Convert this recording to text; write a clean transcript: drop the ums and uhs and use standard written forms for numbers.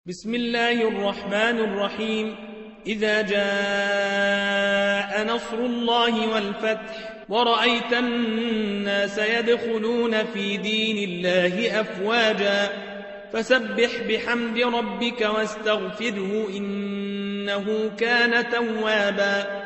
بسم الله الرحمن الرحيم. إذا جاء نصر الله والفتح ورأيت الناس يدخلون في دين الله أفواجا فسبح بحمد ربك واستغفره إنه كان توابا.